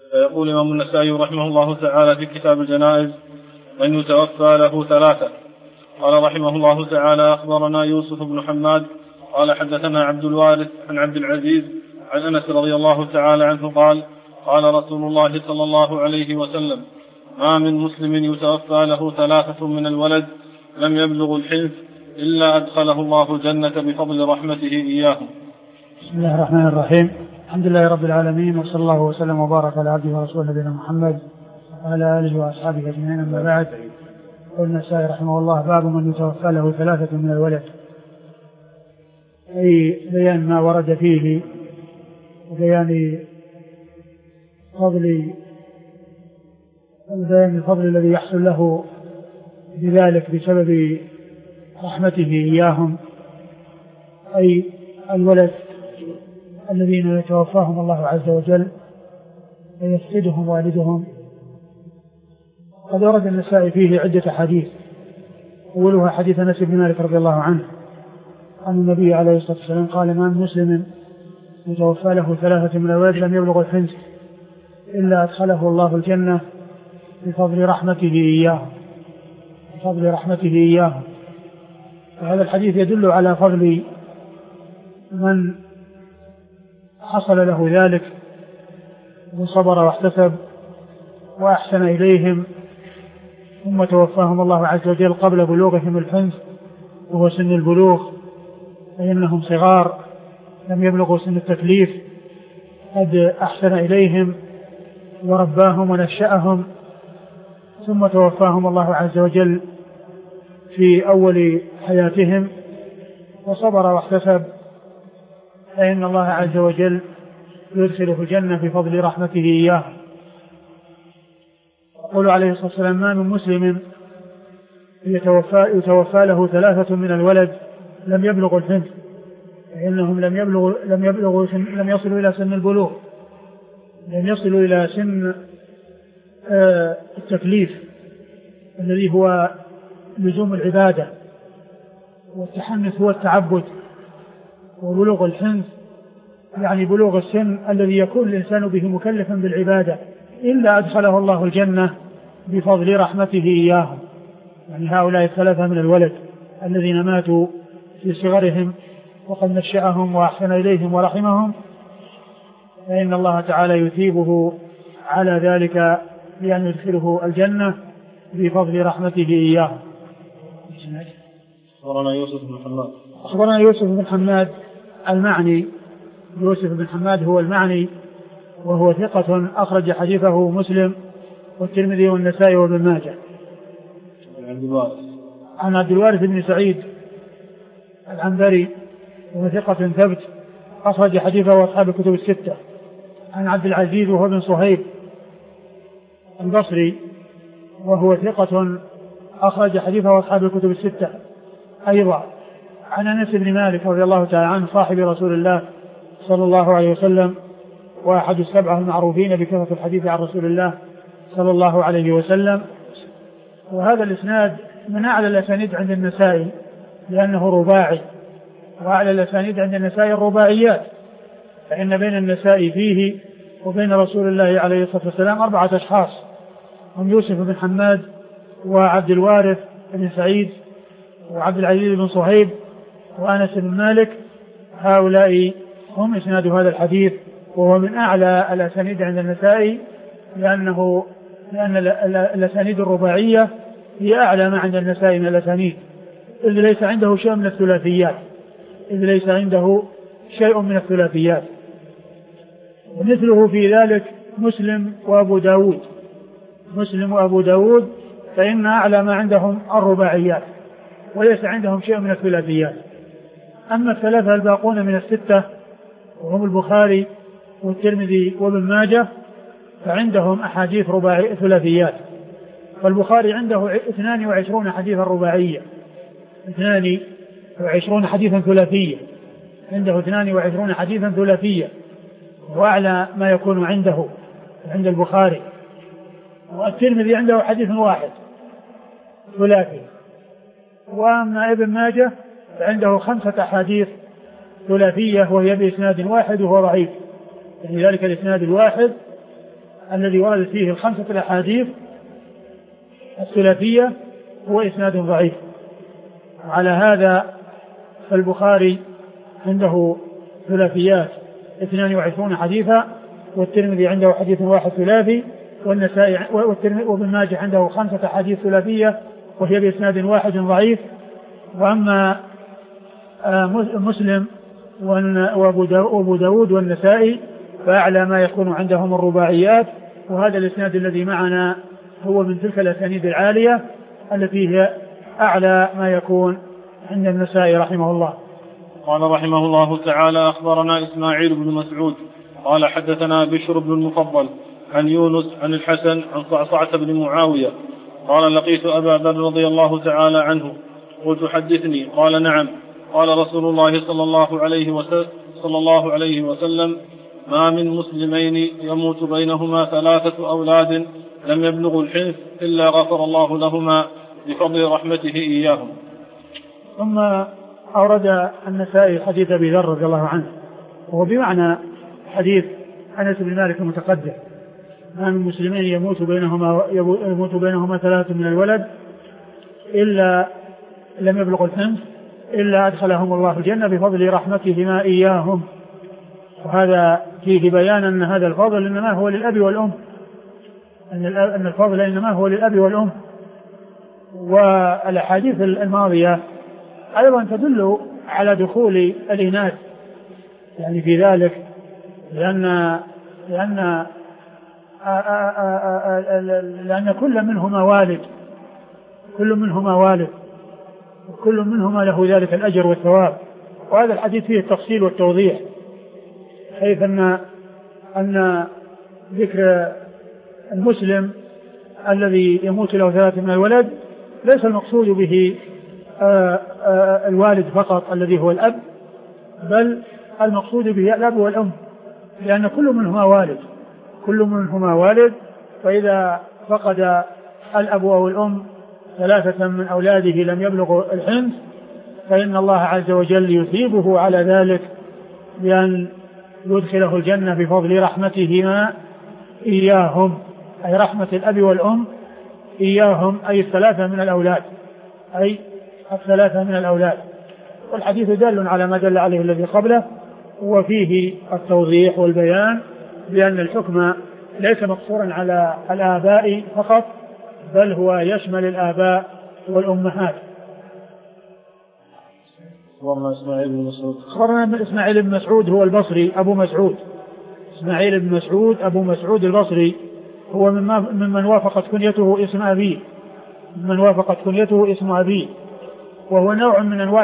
يقول الإمام النسائي رحمه الله تعالى في كتاب الجنائز: من يتوفى له ثلاثة. قال رحمه الله تعالى: أخبرنا يوسف بن حماد قال حدثنا عبد الوارث عن عبد العزيز عن أنس رضي الله تعالى عنه قال: قال رسول الله صلى الله عليه وسلم: ما من مسلم يتوفى له ثلاثة من الولد لم يبلغ الحنث إلا أدخله الله الجنة بفضل رحمته إياهم. بسم الله الرحمن الرحيم. الحمد لله رب العالمين، وصلى الله وسلم وبارك على عبده ورسوله نبينا محمد وعلى آله وأصحابه أجمعين. أما بعد، قال النسائي رحمه الله: باب من يتوفى له ثلاثة من الولد، أي بيان ما ورد فيه وبيان الفضل الذي يحصل له بذلك بسبب رحمته إياهم، أي الولد الذين يتوفاهم الله عز وجل ويفقدهم والدهم. قد ورد النسائي فيه عدة حديث، أولها حديث أنس بن مالك رضي الله عنه أن النبي عليه الصلاة والسلام قال: ما من مسلم يتوفى له ثلاثة من الولد لم يبلغ الحنث إلا أدخله الله الجنة بفضل رحمته إياهم. وهذا الحديث يدل على فضل من حصل له ذلك وصبر واحتسب وأحسن إليهم، ثم توفاهم الله عز وجل قبل بلوغهم الحنث وهو سن البلوغ، فإنهم صغار لم يبلغوا سن التكليف، قد أحسن إليهم ورباهم ونشأهم، ثم توفاهم الله عز وجل في أول حياتهم وصبر واحتسب، فإن الله عز وجل يدخله الجنة بفضل رحمته إياه. يقول عليه الصلاة والسلام: ما من مسلم يتوفى له ثلاثة من الولد لم يبلغ الحنث، فإنهم لم يصلوا إلى سن البلوغ، لم يصلوا إلى سن التكليف الذي هو لزوم العبادة، والتحنث هو التعبد، وبلوغ الحنث يعني بلوغ السن الذي يكون الإنسان به مكلفا بالعبادة، إلا أدخله الله الجنة بفضل رحمته إياهم. يعني هؤلاء الثلاثة من الولد الذين ماتوا في صغرهم وقد نشأهم وأحسن إليهم ورحمهم، فإن الله تعالى يثيبه على ذلك بأن يدخله الجنة بفضل رحمته إياهم. أخبرنا يوسف بن حماد المعني. يوسف بن حماد هو المعني، وهو ثقة أخرج حديثه مسلم والترمذي والنسائي وابن ماجه. عن عبد الوارث بن سعيد العنبري، وهو ثقة ثبت أخرج حديثه أصحاب الكتب الستة. عن عبد العزيز وهو بن صهيب البصري، وهو ثقة أخرج حديثه أصحاب الكتب الستة أيضا. عن أنس بن مالك رضي الله تعالى عنه صاحب رسول الله صلى الله عليه وسلم، وأحد السبعة المعروفين بكثرة الحديث عن رسول الله صلى الله عليه وسلم. وهذا الإسناد من أعلى الأسانيد عند النسائي لأنه رباعي، وأعلى الأسانيد عند النسائي الرباعيات، فإن بين النسائي فيه وبين رسول الله عليه الصلاة والسلام 4 أشخاص، هم يوسف بن حماد وعبد الوارث بن سعيد وعبد العزيز بن صهيب وأنس بن مالك. هؤلاء هم إسناد هذا الحديث، وهو من أعلى الأسانيد عند النسائي لأن الأسانيد الرباعية هي أعلى ما عند النسائي من الأسانيد، إذ ليس عنده شيء من الثلاثيات، ومثله في ذلك مسلم وأبو داود، فإن أعلى ما عندهم الرباعيات وليس عندهم شيء من الثلاثيات. أما الثلاثة الباقون من الستة وهم البخاري والترمذي وابن ماجه فعندهم أحاديث ثلاثيات. فالبخاري عنده 22 حديثا رباعية، 22 حديثا ثلاثية، عنده 22 حديثا ثلاثية، وأعلى ما يكون عنده عند البخاري. والترمذي عنده حديث واحد ثلاثي. وأما ابن ماجه فعنده 5 أحاديث ثلاثية وهي بإسناد واحد وهو ضعيف، يعني ذلك الإسناد الواحد الذي ورد فيه الخمسة الأحاديث الثلاثية هو إسناد ضعيف. على هذا فالبخاري عنده ثلاثيات 22 حديثا، والترمذي عنده حديث واحد ثلاثي، والنسائي وابن ماجه عنده 5 أحاديث ثلاثية وهي بإسناد واحد ضعيف. وأما مسلم وأبو داود والنسائي فأعلى ما يكون عندهم الرباعيات، وهذا الإسناد الذي معنا هو من تلك الأسانيد العالية التي هي أعلى ما يكون عند النسائي رحمه الله. قال رحمه الله تعالى: أخبرنا إسماعيل بن مسعود قال حدثنا بشر بن المفضل عن يونس عن الحسن عن صعصعة بن معاوية قال: لقيت أبا ذر رضي الله تعالى عنه قلت: حدثني. قال: نعم. قال رسول الله صلى الله عليه وسلم: ما من مسلمين يموت بينهما 3 أولاد لم يبلغوا الحنث إلا غفر الله لهما بفضل رحمته إياهم. ثم أورد النسائي حديث أبي ذر رضي الله عنه، وهو بمعنى حديث أنس بن مالك المتقدم: ما من مسلمين يموت بينهما 3 من الولد إلا لم يبلغوا الحنث إلا أدخلهم الله الجنة بفضل رحمتهما إياهم. وهذا فيه بيان أن هذا الفضل إنما هو للأب والأم، أن الفضل إنما هو للأب والأم. والأحاديث الماضية أيضا تدل على دخول الإناث يعني في ذلك، لأن كل منهما والد وكل منهما له ذلك الأجر والثواب. وهذا الحديث فيه التفصيل والتوضيح، حيث أن ذكر المسلم الذي يموت له 3 من الولد ليس المقصود به الوالد فقط الذي هو الأب، بل المقصود به الأب والأم، لأن كل منهما والد. فإذا فقد الأب أو الأم 3 من أولاده لم يبلغوا الحنث فإن الله عز وجل يثيبه على ذلك بأن يدخله الجنة بفضل رحمتهما إياهم، أي رحمة الأب والأم إياهم، أي 3 من الأولاد. والحديث دال على ما دل عليه الذي قبله، وفيه التوضيح والبيان بأن الحكم ليس مقصورا على الآباء فقط، بل هو يشمل الآباء والأمهات. أخبرنا إسماعيل بن مسعود هو البصري أبو مسعود، إسماعيل بن مسعود أبو مسعود البصري، هو ممن وافقت كنيته اسم أبيه، وهو نوع من أنواع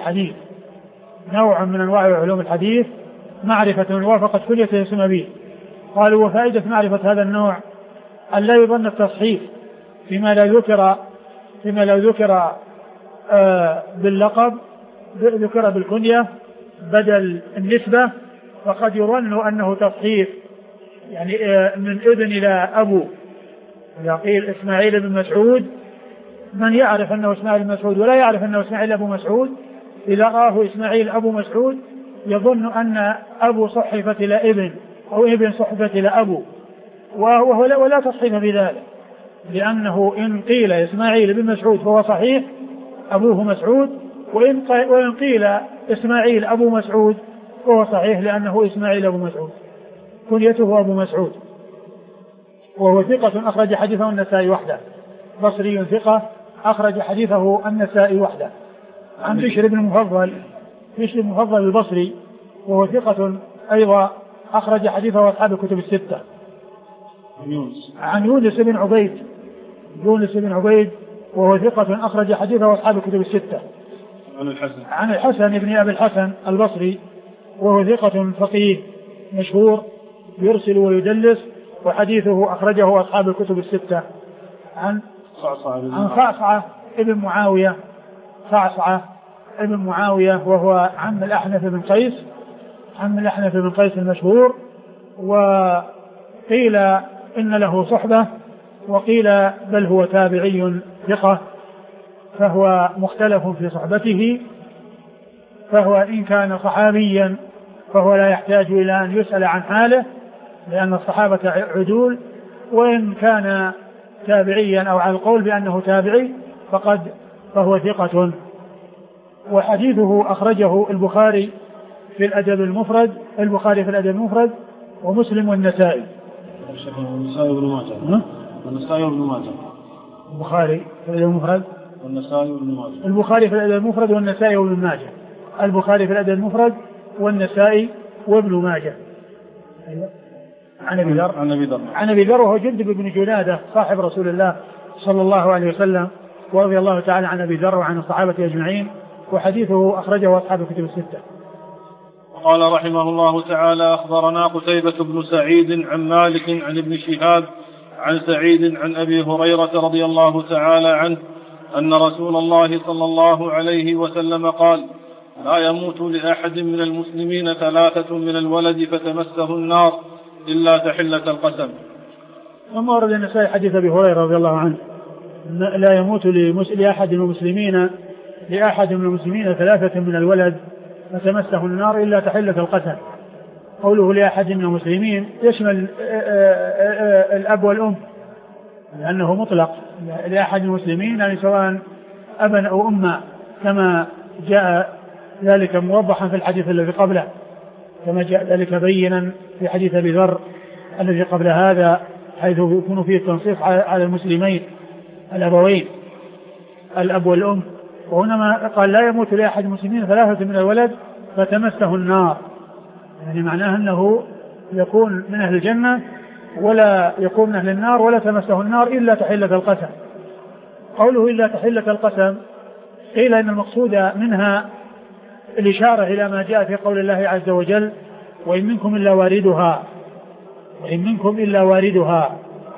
علوم الحديث، معرفة من وافقت كنيته اسم أبيه. قالوا: وفائدة معرفة هذا النوع أن لا يظن التصحيف فيما لا ذكر باللقب، ذكر بالكنية بدل النسبة، فقد يظن أنه تصحيف يعني من ابن إلى أبو. إذا قيل إسماعيل بن مسعود، من يعرف أنه إسماعيل بن مسعود ولا يعرف أنه إسماعيل أبو مسعود، إذا رآه إسماعيل أبو مسعود يظن أن أبو صحفة إلى ابن أو ابن صحفة إلى أبو، ولا تصحيف بذلك، لأنه إن قيل إسماعيل بن مسعود فهو صحيح أبوه مسعود، وإن قيل إسماعيل أبو مسعود فهو صحيح لأنه إسماعيل أبو مسعود، كنيته أبو مسعود. وهو ثقة أخرج حديثه النسائي وحده، بصري ثقة أخرج حديثه النسائي وحده. عن بشر بن المفضل البصري، وهو ثقة أيضا أخرج حديثه أصحاب الكتب الستة. عن يونس بن عبيد وهو ثقة أخرج حديثه أصحاب الكتب الستة. عن الحسن بن أبي الحسن البصري، وهو ثقة فقيه مشهور يرسل ويدلس، وحديثه أخرجه أصحاب الكتب الستة. عن صعصعة ابن معاوية وهو عم الأحنف بن قيس المشهور، وقيل إن له صحبة، وقيل بل هو تابعي ثقة، فهو مختلف في صحبته، فهو إن كان صحابيا فهو لا يحتاج إلى أن يسأل عن حاله، لأن الصحابة عدول وإن كان تابعيا أو على القول بأنه تابعي فهو ثقة. وحديثه أخرجه البخاري في الأدب المفرد ومسلم والنسائي. النسائي بن ماجه. البخاري في الأدب المفرد والنسائي بن ماجه. البخاري في الأدب المفرد والنسائي وابن ماجه. البخاري في الأدب المفرد والنسائي وابن ماجه. عن أبي ذر وهو جندب بن جنادة صاحب رسول الله صلى الله عليه وسلم، ورضي الله تعالى عن أبي ذر وعن الصحابة أجمعين، وحديثه أخرجه أصحاب الكتب الستة. قال رحمه الله تعالى: أخبرنا قتيبة بن سعيد عن مالك عن ابن شهاب عن سعيد عن أبي هريرة رضي الله تعالى عنه أن رسول الله صلى الله عليه وسلم قال: لا يموت لأحد من المسلمين 3 من الولد فتمسه النار إلا تحلة القسم. ثم ورد النسائي حديث أبي هريرة رضي الله عنه: لا يموت لأحد من المسلمين 3 من الولد فتمسه النار إلا تحلة القسم. قوله لأحد من المسلمين يشمل الأب والأم، لأنه مطلق لأحد المسلمين، يعني سواء أبا أو أما، كما جاء ذلك موضحا في الحديث الذي قبله، كما جاء ذلك بينا في حديث أبي ذر الذي قبل هذا، حيث يكون فيه التنصيص على المسلمين الأبوين الأب والأم. وهنا قال: لا يموت لأحد المسلمين 3 من الولد فتمسه النار، يعني معناه أنه يكون من أهل الجنة ولا يكون من أهل النار ولا تمسه النار إلا تحلة القسم. قوله إلا تحلة القسم، قيل إن المقصود منها الإشارة إلى ما جاء في قول الله عز وجل: وإن منكم إلا واردها،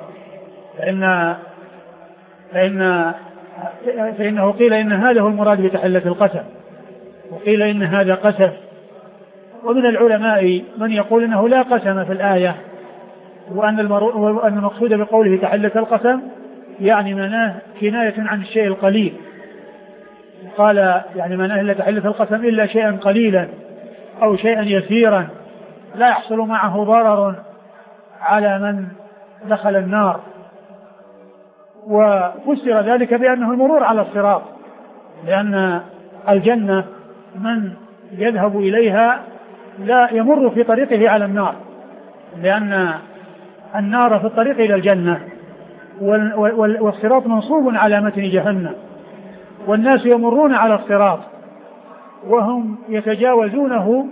فإنه قيل إن هذا هو المراد بتحلة القسم، وقيل إن هذا قسم. ومن العلماء من يقول إنه لا قسم في الآية، وأن المقصود بقوله تحلة القسم يعني معناه كناية عن الشيء القليل. قال يعني معناه إلا تحلة القسم إلا شيئا قليلا أو شيئا يسيرا لا يحصل معه ضرر على من دخل النار. وفسر ذلك بأنه المرور على الصراط، لأن الجنة من يذهب إليها لا يمر في طريقه على النار، لأن النار في الطريق إلى الجنة، والصراط منصوب على متن جهنم، والناس يمرون على الصراط وهم يتجاوزونه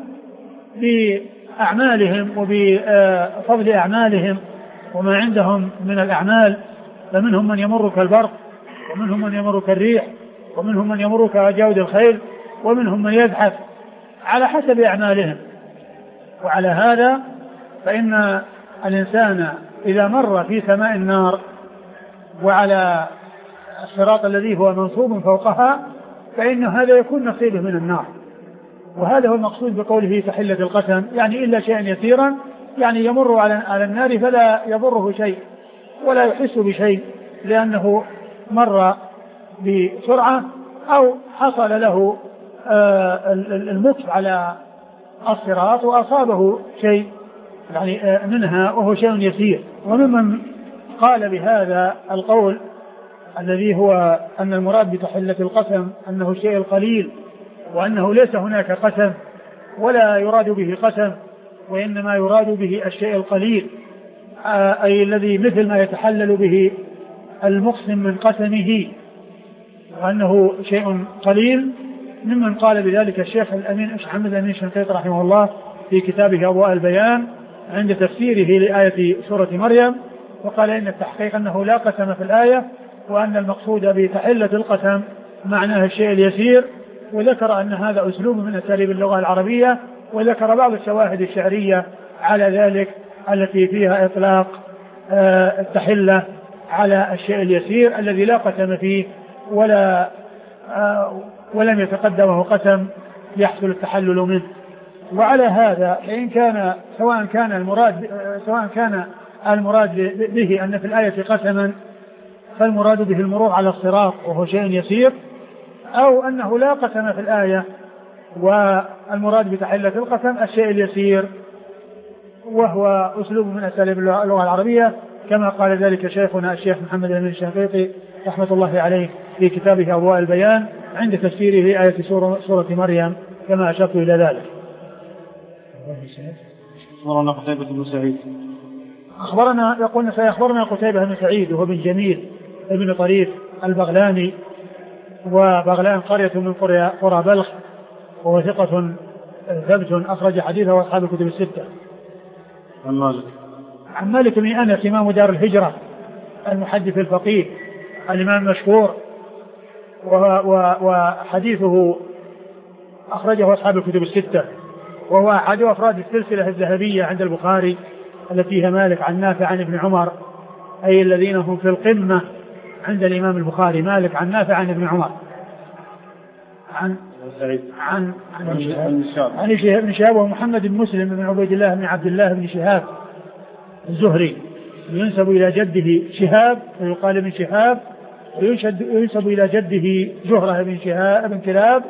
بأعمالهم وبفضل أعمالهم وما عندهم من الأعمال. فمنهم من يمر كالبرق، ومنهم من يمر كالريح، ومنهم من يمر كجود الخيل، ومنهم من يزحف على حسب أعمالهم. وعلى هذا فإن الإنسان إذا مر في سماء النار وعلى الصراط الذي هو منصوب فوقها، فإن هذا يكون نصيبه من النار. وهذا هو المقصود بقوله تحلة القسم، يعني إلا شيئا يسيرا، يعني يمر على النار فلا يضره شيء ولا يحس بشيء، لأنه مر بسرعة أو حصل له المكس على الصراط وأصابه شيء يعني منها وهو شيء يسير. وممن قال بهذا القول الذي هو أن المراد بتحلة القسم أنه الشيء القليل، وأنه ليس هناك قسم ولا يراد به قسم، وإنما يراد به الشيء القليل، أي الذي مثل ما يتحلل به المقسم من قسمه، وأنه شيء قليل. ممن قال بذلك الشيخ الأمين محمد الأمين الشنقيطي رحمه الله في كتابه أضواء البيان عند تفسيره لآية سورة مريم، وقال إن التحقيق أنه لا قسم في الآية، وأن المقصود بتحلة القسم معناه الشيء اليسير. وذكر أن هذا أسلوب من أساليب اللغة العربية، وذكر بعض الشواهد الشعرية على ذلك التي فيها إطلاق التحلة على الشيء اليسير الذي لا قسم فيه ولم يتقدمه قسم يحصل التحلل منه. وعلى هذا فإن كان سواء كان المراد به أن في الآية قسما، فالمراد به المرور على الصراط وهو شيء يسير، أو أنه لا قسم في الآية والمراد بتحلة القسم الشيء اليسير، وهو أسلوب من أساليب اللغة العربية كما قال ذلك شيخنا الشيخ محمد بن الشنقيطي رحمة الله عليه في كتابه أضواء البيان عند تفسيره لآية سورة مريم كما أشرت إلى ذلك. أخبرنا قتيبة بن سعيد يقول سيخبرنا قتيبة بن سعيد وهو بن جميل ابن طريف البغلاني، وبغلان قرية من قرى بلخ، وهو ثقة ثبت أخرج حديثه وأصحاب الكتب الستة. عن مالك بن أنس إمام دار الهجرة المحدث الفقيه الإمام المشهور، وحديثه أخرجه أصحاب الكتب الستة، وهو أحد أفراد السلسلة الذهبية عند البخاري التي هي مالك عن نافع عن ابن عمر، أي الذين هم في القمة عند الإمام البخاري، مالك عن نافع عن ابن عمر عن ابن شهاب ومحمد بن مسلم بن عبيد الله بن عبد الله بن شهاب الزهري، ينسب إلى جده شهاب ويقال ابن شهاب، وينسب إلى جده زهرة بن شهاب بن كلاب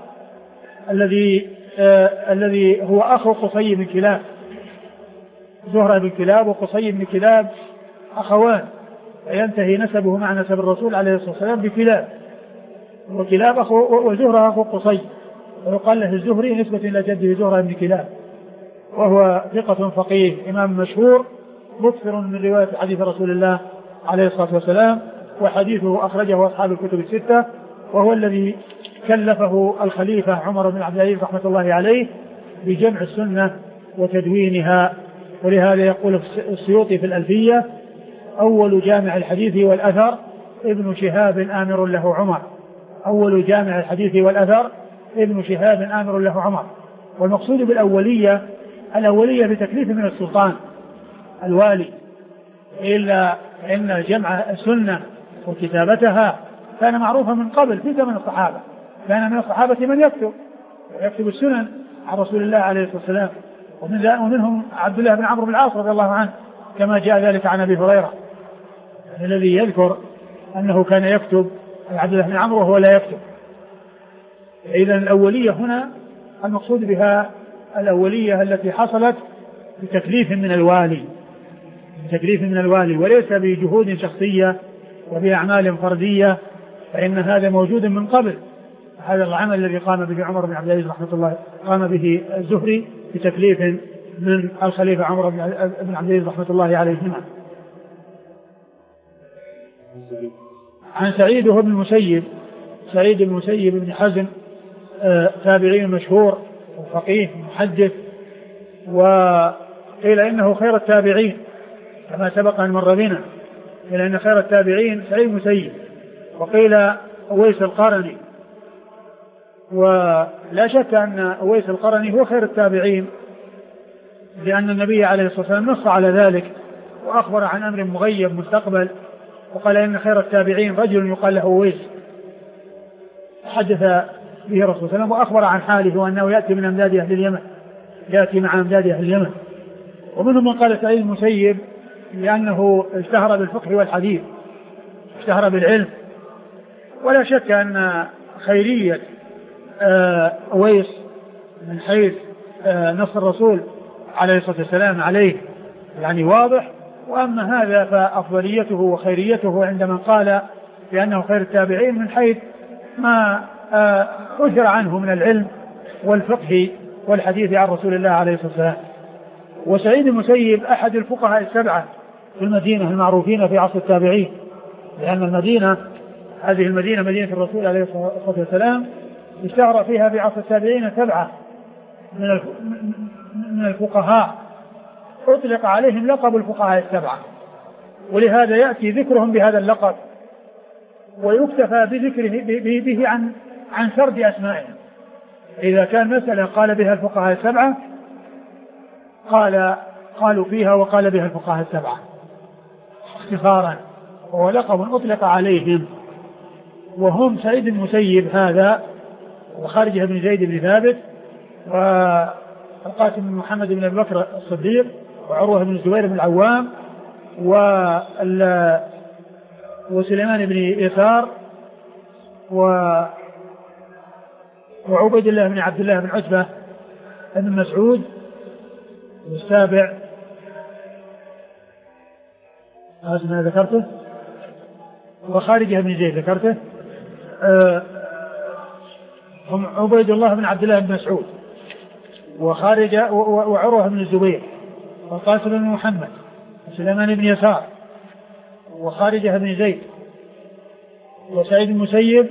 الذي هو أخو قصي بن كلاب. زهرة بن كلاب وقصي بن كلاب أخوان، ينتهي نسبه مع نسب الرسول عليه الصلاة والسلام بكلاب، وكلاب وزهرة أخو قصي، ويقال له الزهري نسبة إلى جده زهرة بن كلاب، وهو ثقة فقيه إمام مشهور مكثر من رواية حديث رسول الله عليه الصلاة والسلام، وحديثه أخرجه أصحاب الكتب الستة، وهو الذي كلفه الخليفة عمر بن عبد العزيز رحمة الله عليه بجمع السنة وتدوينها. ولهذا يقول السيوطي في الألفية: أول جامع الحديث والأثر ابن شهاب آمر له عمر. أول جامع الحديث والأثر ابن شهاب آمر له عمر. والمقصود بالأولية الأولية بتكليف من السلطان الوالي، إلا إن جمع السنة وكتابتها كان معروفا من قبل في زمن الصحابة. كان من الصحابة من يكتب السنن عن رسول الله عليه الصلاة والسلام، ومنهم عبد الله بن عمرو بن العاص رضي الله عنه، كما جاء ذلك عن أبي هريرة الذي يذكر أنه كان يكتب عبد الله بن عمرو وهو لا يكتب. إذن الأولية هنا المقصود بها الأولية التي حصلت بتكليف من الوالي، وليس بجهود شخصية وبأعمال فردية، فإن هذا موجود من قبل. هذا العمل الذي قام به عمر بن عبد العزيز رحمة الله، قام به الزهري بتكليف من الخليفة عمر بن عبد العزيز رحمة الله عليهما. عن سعيد بن المسيب، سعيد بن المسيب بن حزم تابعي مشهور وفقيه محدث، وقيل إنه خير التابعين كما سبق أن مر بنا، قيل إن خير التابعين سعيد المسيب، وقيل أويس القرني، ولا شك أن أويس القرني هو خير التابعين، لأن النبي عليه الصلاة والسلام نص على ذلك وأخبر عن أمر مغيب مستقبل، وقال إن خير التابعين رجل يقال له أويس، حدث به رسول الله صلى الله عليه وسلم وأخبر عن حاله وأنه يأتي من أمداد أهل اليمن، يأتي مع أمداد أهل اليمن. ومنهم من قال سعيد المسيب لأنه اشتهر بالفقه والحديث، اشتهر بالعلم. ولا شك أن خيرية أويس من حيث نص الرسول عليه الصلاة والسلام عليه يعني واضح، وأما هذا فأفضليته وخيريته عند من قال بأنه خير التابعين من حيث ما أثر عنه من العلم والفقه والحديث عن رسول الله عليه الصلاة والسلام. وسعيد المسيب أحد الفقهاء السبعة في المدينة المعروفين في عصر التابعين، لأن المدينة هذه المدينة مدينة الرسول عليه الصلاة والسلام اشتهر فيها في عصر التابعين سبعة من الفقهاء أطلق عليهم لقب الفقهاء السبعة، ولهذا يأتي ذكرهم بهذا اللقب ويكتفى بذكره به عن سرد أسمائهم. إذا كان مسألة قال بها الفقهاء السبعة قالوا فيها وقال بها الفقهاء السبعة اختصارا، وهو لقب أطلق عليهم، وهم سعيد المسيب هذا، وخارجه بن زيد بن ثابت، والقاسم بن محمد بن أبي بكر الصديق، وعروة بن الزبير بن العوام، وسليمان بن يسار، وعبيد الله بن عبد الله بن عتبة بن مسعود، والسابع ما ذكرته، وخارجة بن زيد ذكرته. هم عبيد الله بن عبد الله بن مسعود، وخارجة وعروة بن الزبير، وقاسم بن محمد، وسليمان بن يسار، وخارجة بن زيد، وسعيد المسيب،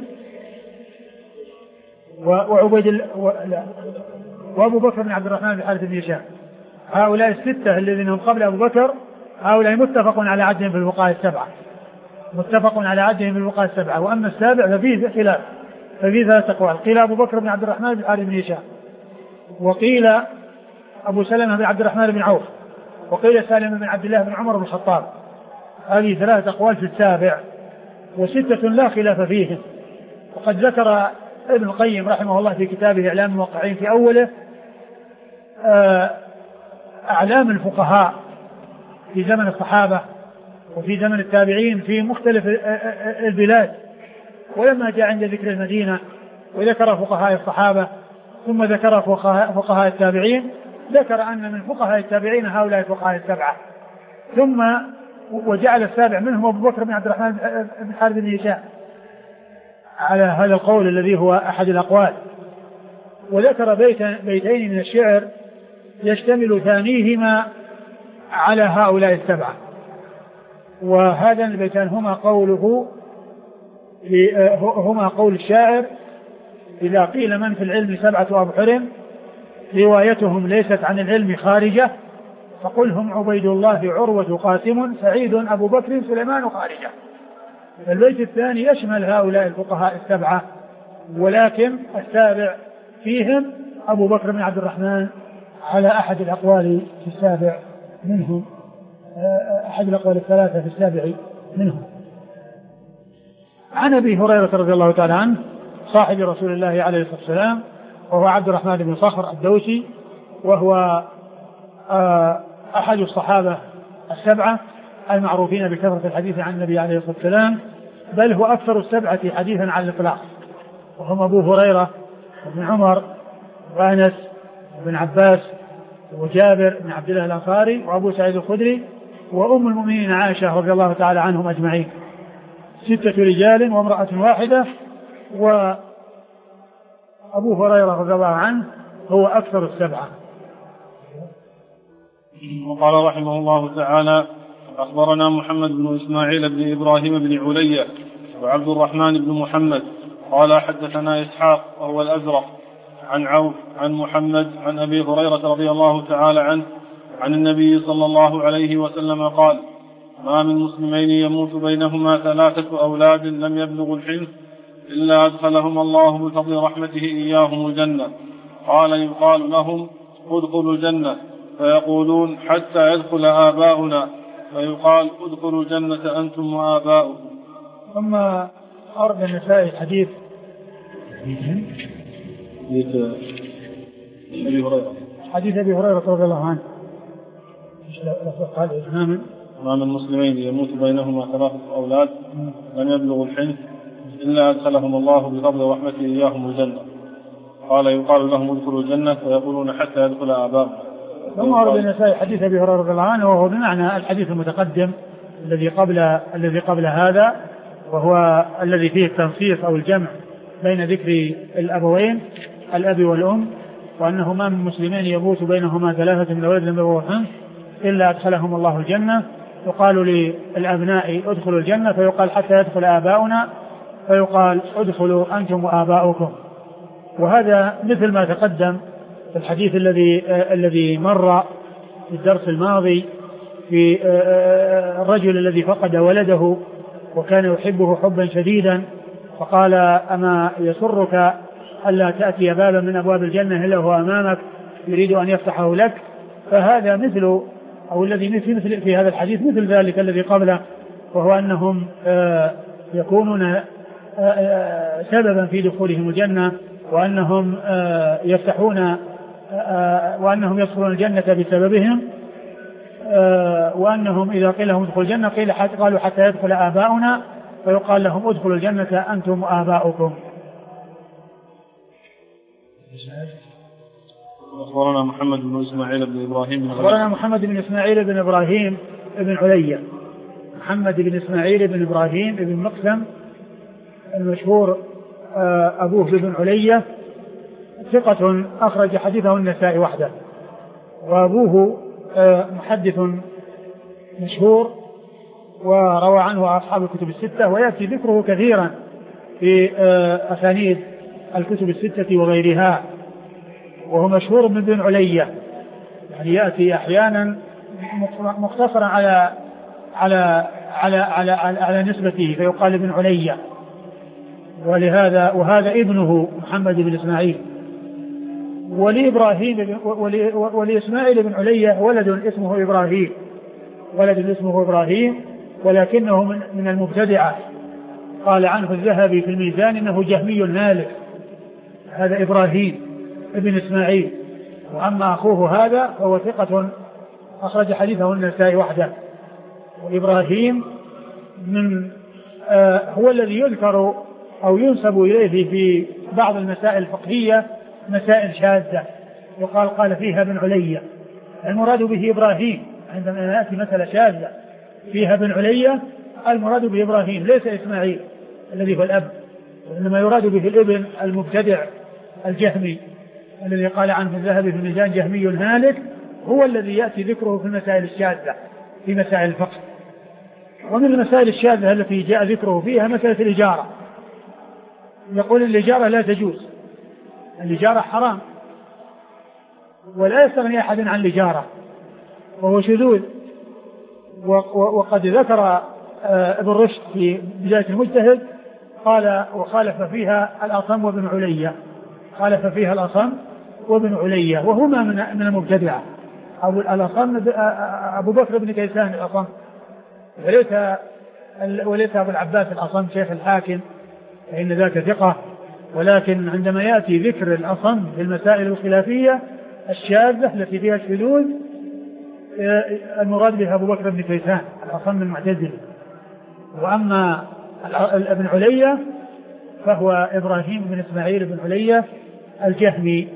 وأبو بكر بن عبد الرحمن بن الحارث بن هشام. هؤلاء الستة الذين هم قبل أبو بكر هؤلاء متفق على عدهم في الفقهاء السبعة، متفق على عدهم في الفقهاء السبعة. وأما السابع ففيه خلاف، ففيه ثلاثة أقوال. قيل أبو بكر بن عبد الرحمن بن الحارث بن هشام، وقيل أبو سلمة بن عبد الرحمن بن عوف، وقيل سالم بن عبد الله بن عمر بن الخطاب. هذه ثلاثة أقوال في السابع، وستة لا خلاف فيهم. وقد ذكر ابن القيم رحمه الله في كتابه إعلام الموقعين في أوله أعلام الفقهاء في زمن الصحابة وفي زمن التابعين في مختلف البلاد. ولما جاء عند ذكر المدينة وذكر فقهاء الصحابة ثم ذكر فقهاء التابعين، ذكر أن من فقهاء التابعين هؤلاء الفقهاء السبعة، ثم وجعل السابع منهم أبو بكر بن عبد الرحمن بن الحارث بن هشام على هذا القول الذي هو أحد الأقوال. وذكر بيتين من الشعر يشتمل ثانيهما على هؤلاء السبعة، وهذا البيتان هما قول الشاعر: إذا قيل من في العلم سبعة أبحر روايتهم ليست عن العلم خارجة، فقل هم عبيد الله عروة قاسم سعيد أبو بكر سليمان خارجة. البيت الثاني يشمل هؤلاء الفقهاء السبعة، ولكن السابع فيهم أبو بكر بن عبد الرحمن على أحد الأقوال في السابع منهم، أحد الأقوال الثلاثة في السابع منهم. عن أبي هريرة رضي الله تعالى عنه صاحب رسول الله عليه الصلاة والسلام، وهو عبد الرحمن بن صخر الدوسي، وهو أحد الصحابة السبعة المعروفين بكثرة الحديث عن النبي عليه الصلاة والسلام، بل هو أكثر السبعة حديثا على الإطلاق، وهم أبو هريرة وابن عمر وأنس وابن عباس وجابر بن عبد الله الأنصاري وأبو سعيد الخدري وأم المؤمنين عائشة رضي الله تعالى عنهم أجمعين، 6 رجال وامرأة واحدة. وأبو هريرة رضي الله عنه هو أكثر السبعة. وقال رحمه الله تعالى: أخبرنا محمد بن إسماعيل بن إبراهيم بن علية وعبد الرحمن بن محمد قال حدثنا إسحاق وهو الأزرق عن عوف عن محمد عن أبي هريرة رضي الله تعالى عنه عن النبي صلى الله عليه وسلم قال: ما من مسلمين يموت بينهما 3 أولاد لم يبلغوا الحلم إلا أدخلهم الله بفضل رحمته إياهم الجنة. قال: يقال لهم: ادخلوا الجنة، فيقولون: حتى يدخل آباؤنا، فيقال: ادخلوا الجنة أنتم وآباؤكم. ثم أرد النسائي حديث أبي هريرة رضي الله عنه قال: ما من مسلمين يموت بينهما 3 أولاد لم يبلغوا الحلم إلا أدخلهم الله بفضل رحمته إياهم الجنة. قال: يقال لهم: ادخلوا الجنة، فيقولون: حتى يدخل آباؤنا. ثم أرد النسائي حديث أبي هريرة رضي الله عنه، وهو بمعنى الحديث المتقدم الذي قبل هذا، وهو الذي فيه التنصيص أو الجمع بين ذكر الأبوين الأب والأم، وأنهما من مسلمين يموت بينهما 3 من الولد لم يبلغوا الحلم إلا أدخلهم الله الجنة. يقال للأبناء: ادخلوا الجنة، فيقال: حتى يدخل آباؤنا، فيقال: ادخلوا أنتم وآباؤكم. وهذا مثل ما تقدم في الحديث الذي مر في الدرس الماضي في الرجل الذي فقد ولده وكان يحبه حبا شديدا، فقال: أما يسرك ألا تأتي بابا من أبواب الجنة إلا هو أمامك يريد أن يفتحه لك؟ فهذا مثل أو الذي مثل في هذا الحديث مثل ذلك الذي قبله، وهو أنهم يكونون سببا في دخولهم الجنة، وأنهم وأنهم يدخلون الجنة بسببهم، وأنهم إذا قيل لهم ادخلوا الجنة قالوا: حتى يدخل آباؤنا، فيقال لهم: ادخلوا الجنة أنتم وآباؤكم. أخبرنا محمد بن إسماعيل بن إبراهيم أخبرنا محمد بن إسماعيل بن إبراهيم بن علية محمد بن إسماعيل بن إبراهيم بن مقسم المشهور أبوه بن علية، ثقة أخرج حديثه النسائي وحده، وأبوه محدث مشهور وروى عنه أصحاب الكتب الستة، ويأتي ذكره كثيرا في أسانيد الكتب الستة وغيرها، وهو مشهور بن علية، يعني يأتي أحيانا مختصرا على نسبته فيقال ابن علية، وهذا ابنه محمد بن إسماعيل. ولإسماعيل بن علية ولد اسمه إبراهيم، ولكنه من المبتدعة، قال عنه الذهبي في الميزان إنه جهمي هالك، هذا إبراهيم ابن إسماعيل. وأما أخوه هذا فهو ثقة أخرج حديثه النسائي وحده. وإبراهيم هو الذي يذكر أو ينسب إليه في بعض المسائل الفقهية مسائل شاذة، قال فيها ابن علية، المراد به إبراهيم. عندما يأتي مسألة شاذة فيها ابن علية المراد به إبراهيم ليس إسماعيل الذي هو الأب، وإنما يراد به الابن المبتدع الجهمي الذي قال عنه الذهبي في الميزان جهمي هالك، هو الذي يأتي ذكره في المسائل الشاذة في مسائل الفقه. ومن المسائل الشاذة التي جاء ذكره فيها مسألة الإجارة، يقول الإجارة لا تجوز، الإجارة حرام ولا يستغني أحد عن الإجارة، وهو شذوذ. وقد ذكر ابن رشد في بداية المجتهد قال وخالف فيها الأصم وابن علية، خالف فيها الأصم وابن علية، وهما من المبتدعة. الأصم أبو بكر بن كيسان الأصم، وليس أبو العباس الأصم شيخ الحاكم، فإن ذاك ثقة. ولكن عندما يأتي ذكر الأصم في المسائل الخلافية الشاذة التي فيها الشذوذ المراد بها أبو بكر بن كيسان الأصم المعتزلي. وأما ابن علية فهو إبراهيم بن إسماعيل بن علية الجهمي.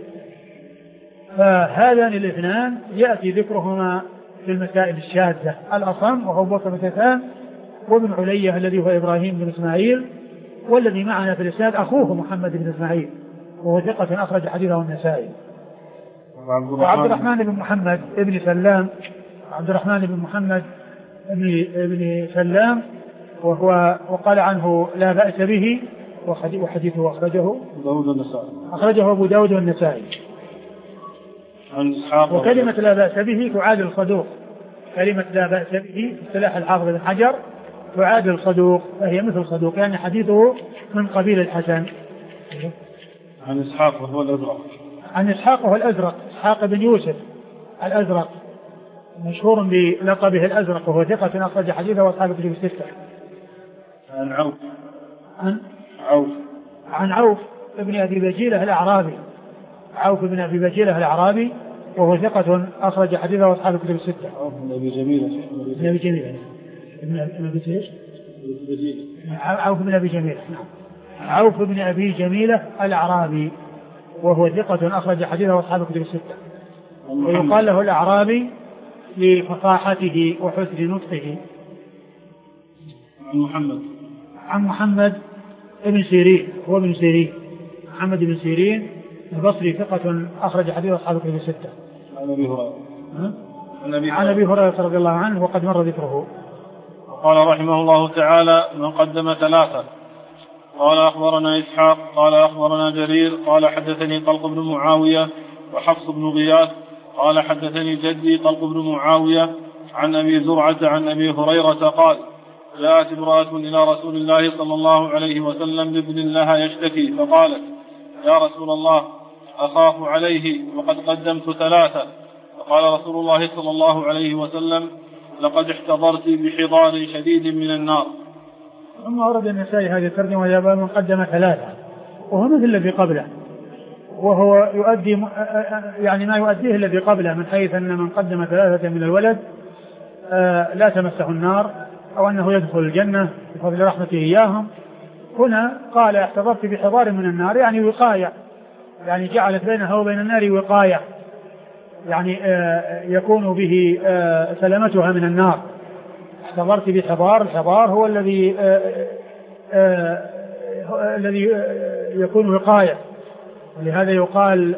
فهذان الاثنان يأتي ذكرهما في المسائل الشاذة، الأصم وهو أبو بكر بن كيسان، وابن علية الذي هو إبراهيم بن إسماعيل، والذي معنا في الإسناد أخوه محمد بن إسماعيل وهو ثقة أخرج حديثه النسائي. وعبد الرحمن بن محمد ابن سلام، عبد الرحمن بن محمد ابن سلام، وقال عنه لا بأس به، وحديثه أخرجه أبو داود والنسائي. وكلمة لا بأس به تعادل الصدوق، كلمة لا بأس به اصطلاح الحافظ بن حجر تعادل الصدوق، فهي مثل الصدوق، يعني حديثه من قبيل الحسن. عن إسحاق وهو الأزرق، عن إسحاق وهو الأزرق، إسحاق بن يوسف الأزرق مشهور بلقبه الأزرق، وهو ثقة أخرج حديثه وأصحاب الكتب الستة. عن عوف ابن أبي بجيلة الأعرابي، عوف بن أبي بجيلة الأعرابي وهو ثقة أخرج حديثه وأصحاب الكتب الستة. عوف بن أبي جميلة عوف بن أبي جميلة، عوف بن أبي جميلة الأعرابي وهو ثقة أخرج حديثه وأصحاب الكتب الستة. ويقال له الأعرابي لفصاحته وحسن نطقه. عن محمد ابن سيرين، هو ابن سيرين محمد بن سيرين البصري ثقة أخرج حديث أصحاب الكتب الستة. عن أبي هريرة رضي الله عنه وقد مر ذكره. قال رحمه الله تعالى: من قدم ثلاثة. قال أخبرنا إسحاق قال أخبرنا جرير قال حدثني طلق بن معاوية وحفص بن غياث قال حدثني جدي طلق بن معاوية عن أبي زرعة عن أبي هريرة قال: جاءت امرأة إلى رسول الله صلى الله عليه وسلم بابن لها يشتكي، فقالت: يا رسول الله، أخاف عليه وقد قدمت ثلاثة. فقال رسول الله صلى الله عليه وسلم: لقد احتضرت بحضار شديد من النار. ثم ورد النسائي هذه الترجمة: ويا من قدم ثلاثة، وهو مثل الذي قبله، وهو يؤدي يعني ما يؤديه الذي قبله، من حيث أن من قدم ثلاثة من الولد لا تمسه النار، أو أنه يدخل الجنة بفضل رحمته إياهم. هنا قال: احتضرت بحضار من النار، يعني وقاية، يعني جعلت بينها وبين النار وقاية، يعني يكون به سلامتها من النار، احتضرت بحضار. الحضار هو الذي يكون وقاية، ولهذا يقال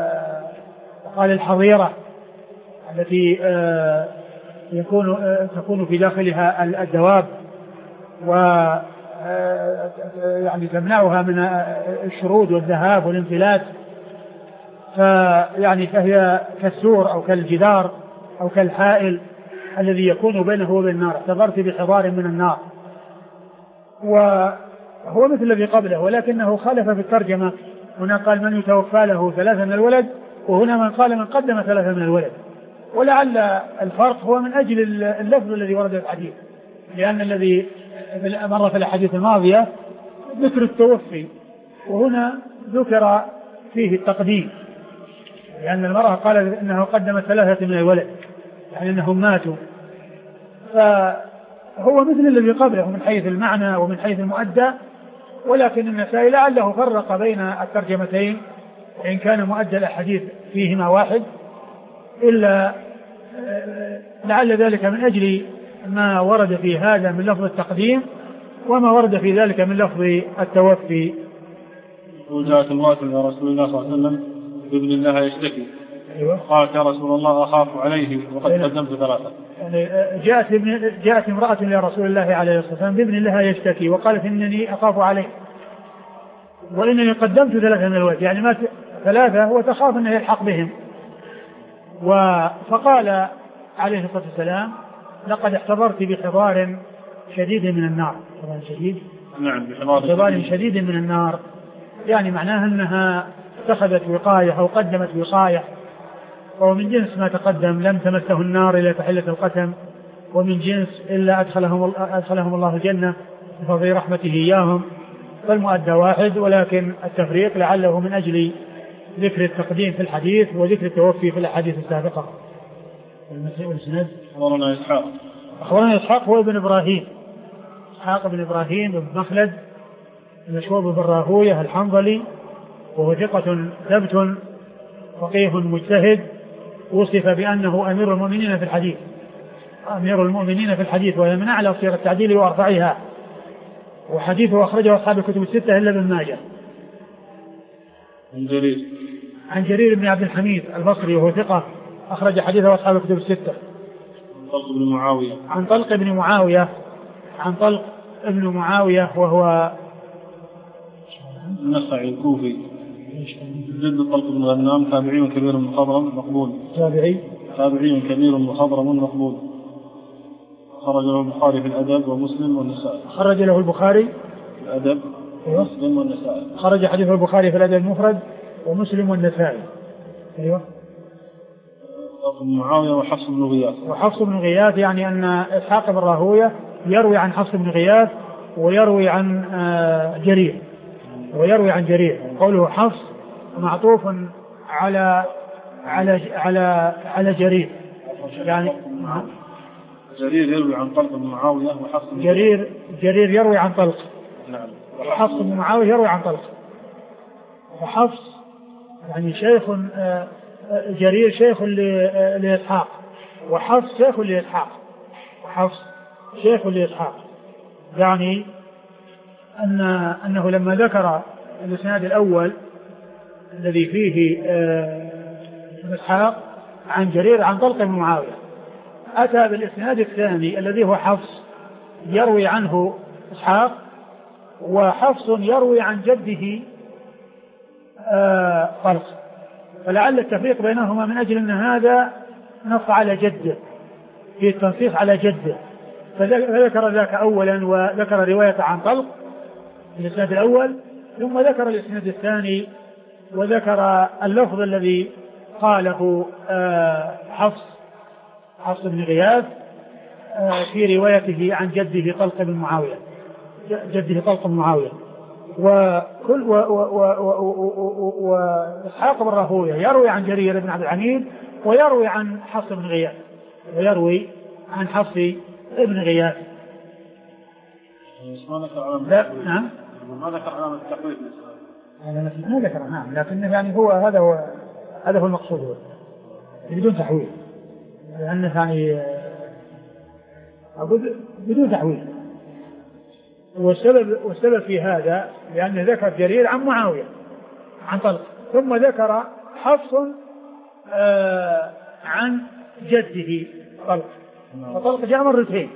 الحظيرة التي تكون في داخلها الدواب يعني تمنعها من الشرود والذهاب والانفلات، فهي كالسور أو كالجدار أو كالحائل الذي يكون بينه وبين النار. احتضرت بحضار من النار، وهو مثل الذي قبله ولكنه خالف في الترجمة. هنا قال من يتوفى له 3 من الولد، وهنا من قال من قدم 3 من الولد. ولعل الفرق هو من أجل اللفظ الذي ورد في الحديث، لأن الذي مر في الحديث الماضية ذكر التوفي، وهنا ذكر فيه التقديم، لأن المرأة قال إنه قدم 3 من الولد، يعني أنهم ماتوا. فهو مثل الذي قبله من حيث المعنى ومن حيث المؤدى، ولكن النسائي لعله فرق بين الترجمتين، وإن كان مؤدى الأحاديث فيهما واحد، إلا لعل ذلك من أجل ما ورد في هذا من لفظ التقديم وما ورد في ذلك من لفظ التوفي. وجاءت امرأة إلى رسول الله صلى الله عليه وسلم بابن الله يشتكي. أيوة. قالت يا رسول الله أخاف عليه وقد قدمت 3. يعني جاءت امرأة إلى رسول الله عليه الصلاة والسلام بابن الله يشتكي، وقالت إنني أخاف عليه وإنني قدمت 3 من الولد، يعني مات 3 وتخاف أنه يلحق بهم. فقال عليه الصلاة والسلام لقد احتضرت بحضار شديد من النار. حضار شديد؟ نعم، بحضار شديد من النار، يعني معناها أنها اتخذت وقاية أو قدمت وقاية، وهو من جنس ما تقدم لم تمسه النار إلا تحلة القسم، ومن جنس إلا أدخلهم الله الجنة بفضل رحمته إياهم. فالمؤدى واحد، ولكن التفريق لعله من أجل ذكر التقديم في الحديث وذكر التوفي في الأحاديث السابقة. والسند أخبرنا إسحاق هو ابن إبراهيم، إسحاق بن إبراهيم بن مخلد المشهور بن راهوية الحنظلي، وهو ثقة ثبت فقيه مجتهد، وصف بأنه أمير المؤمنين في الحديث، أمير المؤمنين في الحديث، وهي من أعلى صيغ التعديل وأرفعها، وحديثه أخرجه أصحاب الكتب 6 إلا ابن ماجه. عن جرير بن عبد الحميد البصري وهو ثقة أخرج حديثه أصحاب الكتب 6. عن طلق بن معاوية وهو النخعي الكوفي، جد طلق بن غنام، تابعي كبير مخضرم مقبول. تابعي كبير مخضرم مقبول. خرج له البخاري في الأدب ومسلم والنسائي. خرج له البخاري في الأدب ومسلم والنسائي. خرج حديث البخاري في الأدب المفرد ومسلم والنسائي. أيوة. معاوية وحفص بن غياث. وحفص بن غياث يعني أن إسحاق بن راهوية يروي عن حفص بن غياث ويروي عن جرير. قوله حفص معطوف على جرير، يعني جرير يروي عن طلق بن معاوية وحفص بن جرير يروي عن طلق. نعم. وحفص بن معاوية يروي عن طلق. وحفص يعني شيخ، جرير شيخ لإسحاق، وحفص شيخ لإسحاق. يعني أنه لما ذكر الإسناد الأول الذي فيه إسحاق عن جرير عن طلق بن معاوية، أتى بالإسناد الثاني الذي هو حفص يروي عنه إسحاق، وحفص يروي عن جده طلق، فلعل التفريق بينهما من أجل أن هذا نص على جده، في التنصيص على جده، فذكر ذاك أولا وذكر رواية عن طلق الإسناد الأول، ثم ذكر الإسناد الثاني وذكر اللفظ الذي قاله حفص بن غياث في روايته عن جده طلق بن معاوية. وإسحاق بن راهوية يروي عن جرير بن عبد الحميد ويروي عن حفص بن غياث نعم. ما ذكر علامة التحويل. ما ذكر، نعم، لكنه يعني هذا هو المقصود، بدون تحويل، لأنه يعني بدون تحويل. والسبب في هذا لأنه ذكر جرير عن معاوية عن طلق، ثم ذكر حفص عن جده طلق، فطلق جاء مرتين،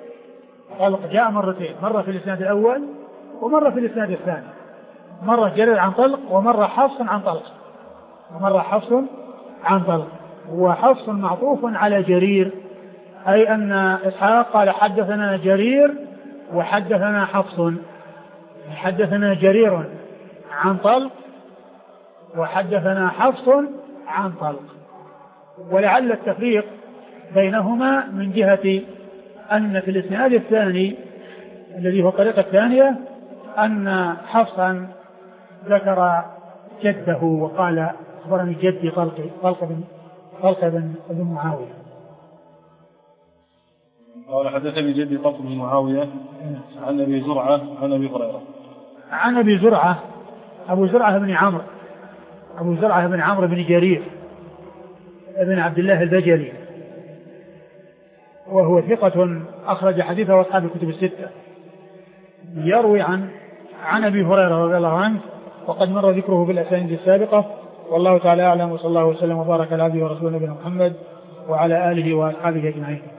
مرة في الإسناد الأول ومرة في الإسناد الثاني، مرة جرير عن طلق ومرة حفص عن طلق. وحفص معطوف على جرير، أي أن إسحاق قال حدثنا جرير وحدثنا حفص، حدثنا جرير عن طلق وحدثنا حفص عن طلق. ولعل التفريق بينهما من جهة أن في الإسناد الثاني الذي هو الطريقة الثانية أن حفصا ذكر جده وقال أخبرني جدي طلق بن معاوية. قال حدثني جدي طلق بن معاوية عن أبي زرعة عن أبي هريرة. عن أبي زرعة أبو زرعة بن عمرو بن جرير ابن عبد الله البجلي، وهو ثقة أخرج حديثه أصحاب الكتب الستة، يروي عن أبي هريرة رضي الله عنه، وقد مر ذكره في الأسانيد السابقة. والله تعالى أعلم، وصلى الله وسلم وبارك على عبده ورسوله نبينا محمد وعلى آله وأصحابه أجمعين.